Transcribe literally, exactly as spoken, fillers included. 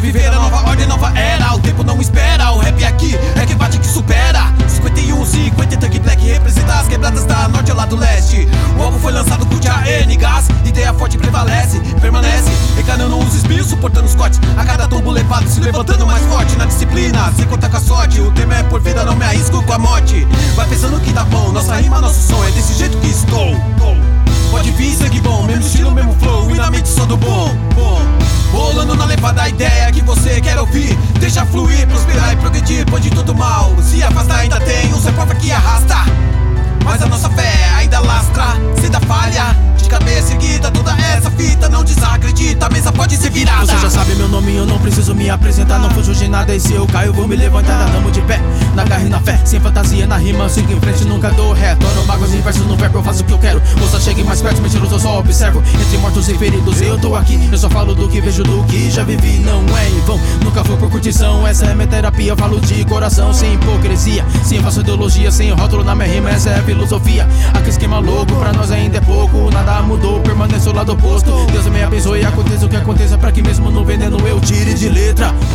viver a nova ordem, nova era. O tempo não espera, o rap aqui é que bate, que supera. Cinquenta e um, cinquenta e Tank Black representa as quebradas da norte ao lado leste. O álbum foi lançado com Tia N, gás, ideia forte prevalece, permanece, encanando os espinhos, suportando os cortes. A cada tombo levado, se levantando mais forte na disciplina, sem contar com a sorte. O tema é por vida, não me arrisco com a morte. Vai pensando que tá bom, nossa rima, nosso som, é desse jeito que estou. Pode vir, sangue bom, mesmo estilo, mesmo flow, e na mente só do bom, bom. Rolando na levada a ideia que você quer ouvir. Deixa fluir, prosperar e progredir, pois de todo mal se afasta, ainda tem um prova que arrasta. Mas a nossa fé ainda lastra, sem dar falha. De cabeça erguida, toda essa fita, não desacredita, a mesa pode ser virada. Você já sabe meu nome, eu não preciso me apresentar. Não fujo de nada, e se eu caio, vou me levantar. Tamo de pé, na garra e na fé, sem fantasia na rima, sigo em frente, nunca dou ré. Torno mágoas em versos no verbo, eu faço o que eu quero. Moça, chegue mais perto, mentiroso, eu só observo. Entre mortos e feridos, eu tô aqui. Eu só falo do que vejo, do que já vivi. Não é em vão, nunca vou por curtição. Essa é minha terapia, eu falo de coração, sem hipocrisia, sem falsa ideologia, sem rótulo na minha rima, essa é a filosofia. Aqui esquema louco, pra nós ainda é pouco. Nada mudou, permaneço ao lado oposto. Deus me abençoe e aconteça o que aconteça, pra que mesmo no veneno eu tire de letra.